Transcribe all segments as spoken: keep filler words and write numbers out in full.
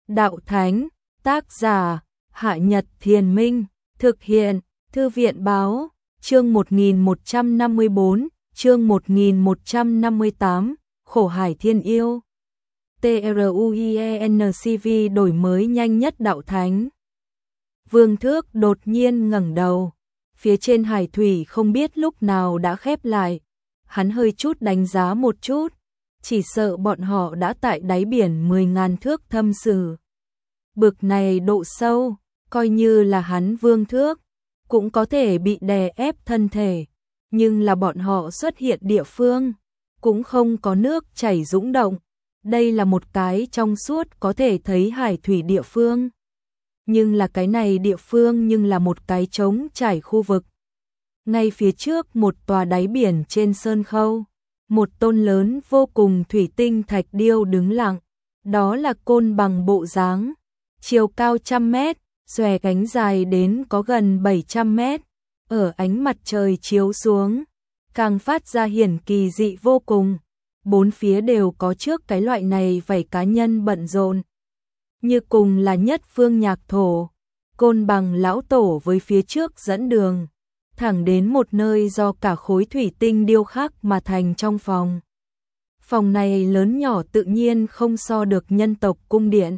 Đạo Thánh, tác giả, Hạ Nhật Thiền Minh, thực hiện, Thư viện Báo, chương một nghìn một trăm năm mươi bốn, chương một nghìn một trăm năm mươi tám, Khổ Hải Thiên Yêu. TRUIENCV đổi mới nhanh nhất Đạo Thánh. Vương Thước đột nhiên ngẩng đầu, phía trên hải thủy không biết lúc nào đã khép lại, hắn hơi chút đánh giá một chút, chỉ sợ bọn họ đã tại đáy biển mười ngàn thước thâm sử. Bực này độ sâu, coi như là hắn Vương Thước, cũng có thể bị đè ép thân thể, nhưng là bọn họ xuất hiện địa phương, cũng không có nước chảy dũng động, đây là một cái trong suốt có thể thấy hải thủy địa phương. Nhưng là cái này địa phương nhưng là một cái trống trải khu vực. Ngay phía trước một tòa đáy biển trên sơn khâu, một tôn lớn vô cùng thủy tinh thạch điêu đứng lặng, đó là côn bằng bộ dáng, chiều cao trăm mét, xòe cánh dài đến có gần bảy trăm mét, ở ánh mặt trời chiếu xuống, càng phát ra hiển kỳ dị vô cùng, bốn phía đều có trước cái loại này vảy cá nhân bận rộn. Như cùng là nhất phương nhạc thổ, côn bằng lão tổ với phía trước dẫn đường, thẳng đến một nơi do cả khối thủy tinh điêu khắc mà thành trong phòng. Phòng này lớn nhỏ tự nhiên không so được nhân tộc cung điện,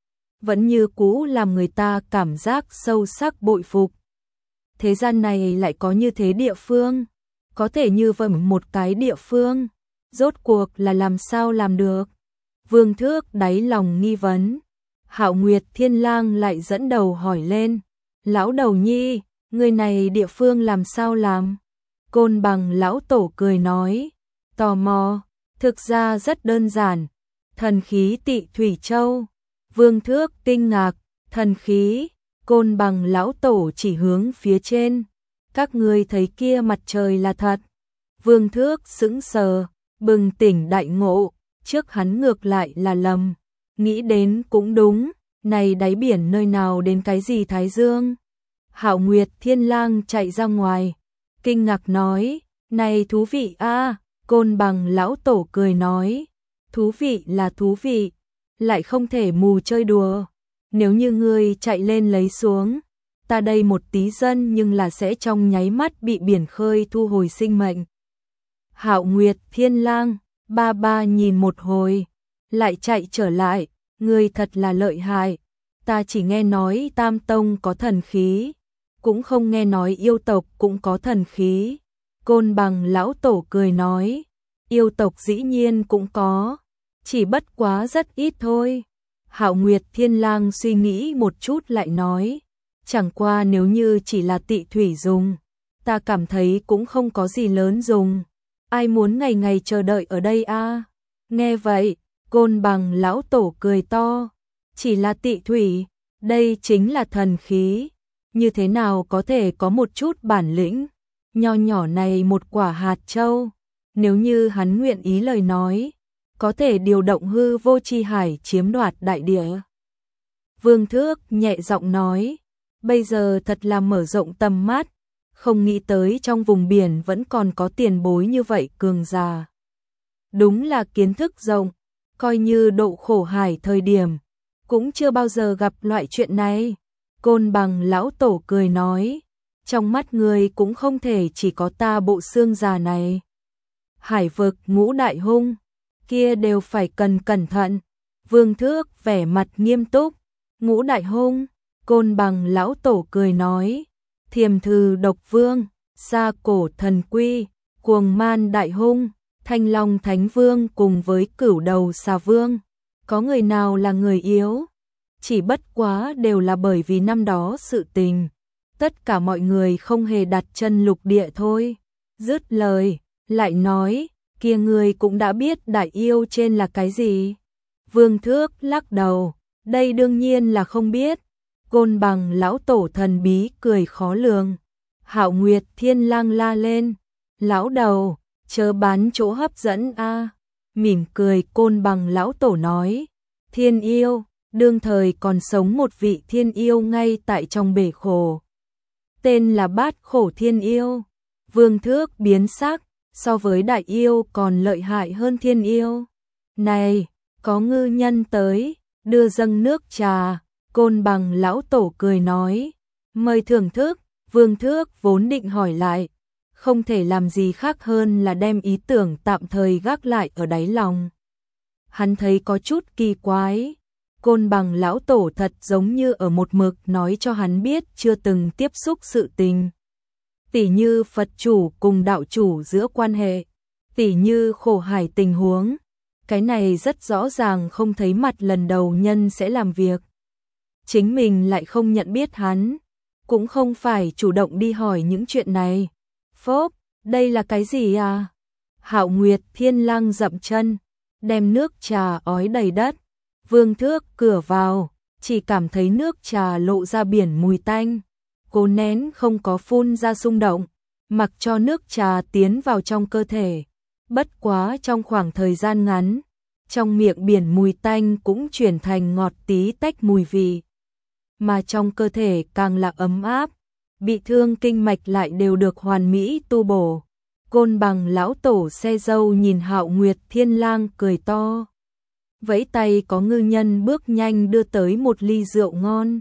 vẫn như cũ làm người ta cảm giác sâu sắc bội phục. Thế gian này lại có như thế địa phương, có thể như vậy một cái địa phương, rốt cuộc là làm sao làm được? Vương Thước đáy lòng nghi vấn. Hạo Nguyệt Thiên Lang lại dẫn đầu hỏi lên, lão đầu nhi, người này địa phương làm sao làm? Côn bằng lão tổ cười nói, tò mò, thực ra rất đơn giản, thần khí Tị Thủy Châu. Vương Thước kinh ngạc, thần khí, côn bằng lão tổ chỉ hướng phía trên, các ngươi thấy kia mặt trời là thật. Vương Thước sững sờ, bừng tỉnh đại ngộ, trước hắn ngược lại là lầm. Nghĩ đến cũng đúng, này đáy biển nơi nào đến cái gì Thái Dương. Hạo Nguyệt Thiên Lang chạy ra ngoài, kinh ngạc nói, này thú vị a. À, côn bằng lão tổ cười nói, thú vị là thú vị, lại không thể mù chơi đùa. Nếu như ngươi chạy lên lấy xuống, ta đây một tí dân nhưng là sẽ trong nháy mắt bị biển khơi thu hồi sinh mệnh. Hạo Nguyệt Thiên Lang, ba ba nhìn một hồi, lại chạy trở lại, ngươi thật là lợi hại, ta chỉ nghe nói Tam Tông có thần khí, cũng không nghe nói yêu tộc cũng có thần khí. Côn bằng lão tổ cười nói, yêu tộc dĩ nhiên cũng có, chỉ bất quá rất ít thôi. Hạo Nguyệt Thiên Lang suy nghĩ một chút lại nói, chẳng qua nếu như chỉ là Tị thủy dùng, ta cảm thấy cũng không có gì lớn dùng, ai muốn ngày ngày chờ đợi ở đây a? À? Nghe vậy, côn bằng lão tổ cười to, chỉ là Tị thủy, đây chính là thần khí, như thế nào có thể có một chút bản lĩnh, nho nhỏ này một quả hạt châu, nếu như hắn nguyện ý lời nói, có thể điều động hư vô chi hải chiếm đoạt đại địa. Vương Thước nhẹ giọng nói, bây giờ thật là mở rộng tầm mắt, không nghĩ tới trong vùng biển vẫn còn có tiền bối như vậy cường già. Đúng là kiến thức rộng, coi như độ khổ hải thời điểm, cũng chưa bao giờ gặp loại chuyện này. Côn bằng lão tổ cười nói, trong mắt người cũng không thể chỉ có ta bộ xương già này. Hải vực ngũ đại hung, kia đều phải cần cẩn thận. Vương Thước vẻ mặt nghiêm túc, ngũ đại hung, côn bằng lão tổ cười nói, Thiềm Thừ Độc Vương, Sa Cổ Thần Quy, Cuồng Man Đại Hung, Thanh Long Thánh Vương cùng với Cửu Đầu Xà Vương, có người nào là người yếu? Chỉ bất quá đều là bởi vì năm đó sự tình, tất cả mọi người không hề đặt chân lục địa thôi. Dứt lời, lại nói, kia người cũng đã biết đại yêu trên là cái gì? Vương Thước lắc đầu, đây đương nhiên là không biết. Côn bằng lão tổ thần bí cười khó lường. Hạo Nguyệt Thiên Lang la lên, lão đầu, chớ bán chỗ hấp dẫn a. À. Mỉm cười côn bằng lão tổ nói, thiên yêu, đương thời còn sống một vị thiên yêu ngay tại trong bể khổ. Tên là Bát Khổ Thiên Yêu. Vương Thước biến sắc, so với đại yêu còn lợi hại hơn thiên yêu. Này, có ngư nhân tới, đưa dâng nước trà. Côn Bằng lão tổ cười nói, mời thưởng thức. Vương Thước vốn định hỏi lại, không thể làm gì khác hơn là đem ý tưởng tạm thời gác lại ở đáy lòng. Hắn thấy có chút kỳ quái, Côn Bằng lão tổ thật giống như ở một mực nói cho hắn biết chưa từng tiếp xúc sự tình. Tỉ như Phật chủ cùng đạo chủ giữa quan hệ, tỉ như khổ hải tình huống. Cái này rất rõ ràng không thấy mặt lần đầu nhân sẽ làm việc. Chính mình lại không nhận biết hắn, cũng không phải chủ động đi hỏi những chuyện này. Phốp, đây là cái gì à? Hạo Nguyệt Thiên Lang dậm chân, đem nước trà ói đầy đất. Vương Thước cửa vào, chỉ cảm thấy nước trà lộ ra biển mùi tanh. Cố nén không có phun ra xung động, mặc cho nước trà tiến vào trong cơ thể. Bất quá trong khoảng thời gian ngắn, trong miệng biển mùi tanh cũng chuyển thành ngọt tí tách mùi vị. Mà trong cơ thể càng là ấm áp, bị thương kinh mạch lại đều được hoàn mỹ tu bổ. Côn Bằng lão tổ xe dâu nhìn Hạo Nguyệt Thiên Lang cười to. Vẫy tay có ngư nhân bước nhanh đưa tới một ly rượu ngon.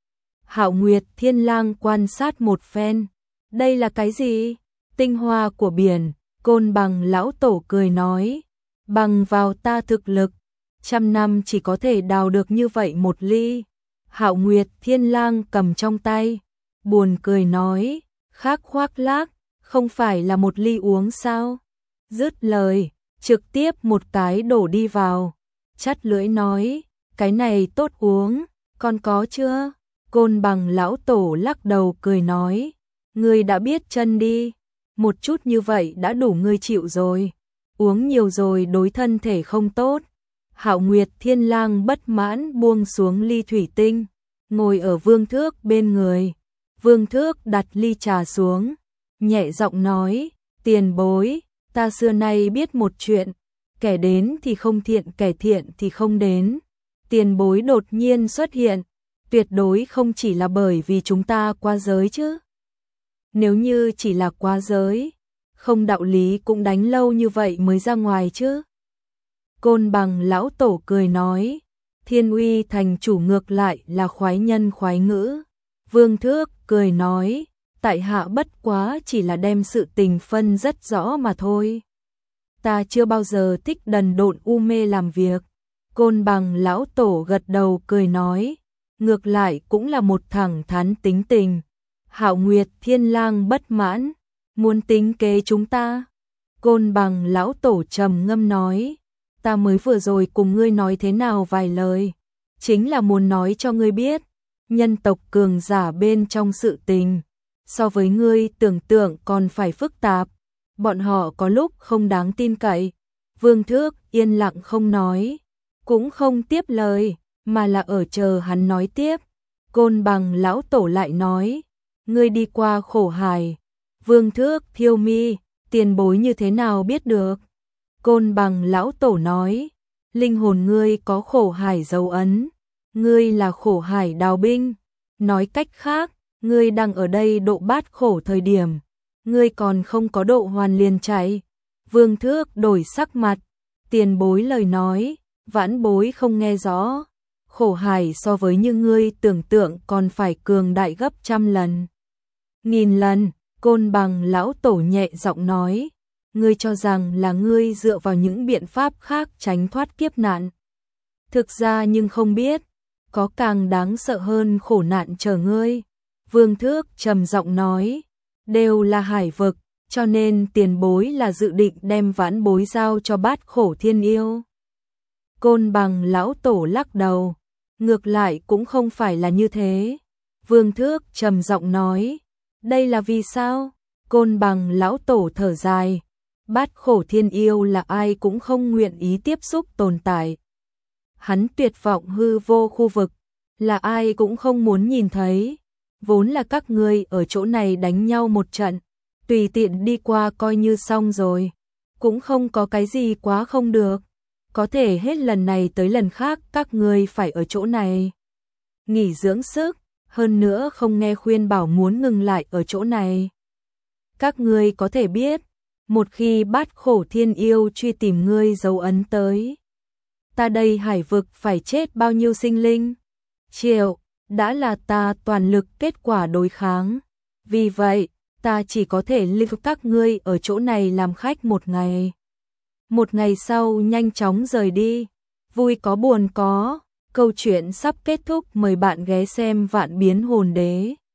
Hạo Nguyệt Thiên Lang quan sát một phen. Đây là cái gì? Tinh hoa của biển. Côn Bằng lão tổ cười nói. Bằng vào ta thực lực, trăm năm chỉ có thể đào được như vậy một ly. Hạo Nguyệt Thiên Lang cầm trong tay, buồn cười nói, khác khoác lác, không phải là một ly uống sao? Dứt lời, trực tiếp một cái đổ đi vào, chắt lưỡi nói, cái này tốt uống, con có chưa? Côn Bằng lão tổ lắc đầu cười nói, ngươi đã biết chân đi, một chút như vậy đã đủ ngươi chịu rồi, uống nhiều rồi đối thân thể không tốt. Hạo Nguyệt Thiên Lang bất mãn buông xuống ly thủy tinh, ngồi ở Vương Thước bên người. Vương Thước đặt ly trà xuống, nhẹ giọng nói, tiền bối, ta xưa nay biết một chuyện, kẻ đến thì không thiện, kẻ thiện thì không đến. Tiền bối đột nhiên xuất hiện, tuyệt đối không chỉ là bởi vì chúng ta qua giới chứ. Nếu như chỉ là qua giới, không đạo lý cũng đánh lâu như vậy mới ra ngoài chứ. Côn Bằng lão tổ cười nói, Thiên Uy thành chủ ngược lại là khoái nhân khoái ngữ. Vương Thước cười nói, tại hạ bất quá chỉ là đem sự tình phân rất rõ mà thôi. Ta chưa bao giờ thích đần độn u mê làm việc. Côn Bằng lão tổ gật đầu cười nói, ngược lại cũng là một thẳng thắn tính tình. Hạo Nguyệt Thiên Lang bất mãn, muốn tính kế chúng ta. Côn Bằng lão tổ trầm ngâm nói, ta mới vừa rồi cùng ngươi nói thế nào vài lời, chính là muốn nói cho ngươi biết, nhân tộc cường giả bên trong sự tình, so với ngươi tưởng tượng còn phải phức tạp, bọn họ có lúc không đáng tin cậy. Vương Thước yên lặng không nói, cũng không tiếp lời, mà là ở chờ hắn nói tiếp. Côn Bằng lão tổ lại nói, ngươi đi qua khổ hải. Vương Thước thiêu mi, tiền bối như thế nào biết được? Côn Bằng lão tổ nói, linh hồn ngươi có khổ hải dấu ấn, ngươi là khổ hải đào binh. Nói cách khác, ngươi đang ở đây độ bát khổ thời điểm, ngươi còn không có độ hoàn liền chạy. Vương Thước đổi sắc mặt, tiền bối lời nói, vãn bối không nghe rõ. Khổ hải so với như ngươi tưởng tượng còn phải cường đại gấp trăm lần, nghìn lần. Côn Bằng lão tổ nhẹ giọng nói, ngươi cho rằng là ngươi dựa vào những biện pháp khác tránh thoát kiếp nạn. Thực ra nhưng không biết, có càng đáng sợ hơn khổ nạn chờ ngươi. Vương Thước trầm giọng nói, đều là hải vực, cho nên tiền bối là dự định đem vãn bối giao cho bát khổ thiên yêu. Côn Bằng lão tổ lắc đầu, ngược lại cũng không phải là như thế. Vương Thước trầm giọng nói, đây là vì sao? Côn Bằng lão tổ thở dài, bát khổ thiên yêu là ai cũng không nguyện ý tiếp xúc tồn tại. Hắn tuyệt vọng hư vô khu vực, là ai cũng không muốn nhìn thấy. Vốn là các ngươi ở chỗ này đánh nhau một trận, tùy tiện đi qua coi như xong rồi, cũng không có cái gì quá không được. Có thể hết lần này tới lần khác các ngươi phải ở chỗ này nghỉ dưỡng sức, hơn nữa không nghe khuyên bảo muốn ngừng lại ở chỗ này. Các ngươi có thể biết, một khi bát khổ thiên yêu truy tìm ngươi dấu ấn tới, ta đây hải vực phải chết bao nhiêu sinh linh? Triệu, đã là ta toàn lực kết quả đối kháng. Vì vậy, ta chỉ có thể lưu các ngươi ở chỗ này làm khách một ngày. Một ngày sau nhanh chóng rời đi. Vui có buồn có, câu chuyện sắp kết thúc, mời bạn ghé xem Vạn Biến Hồn Đế.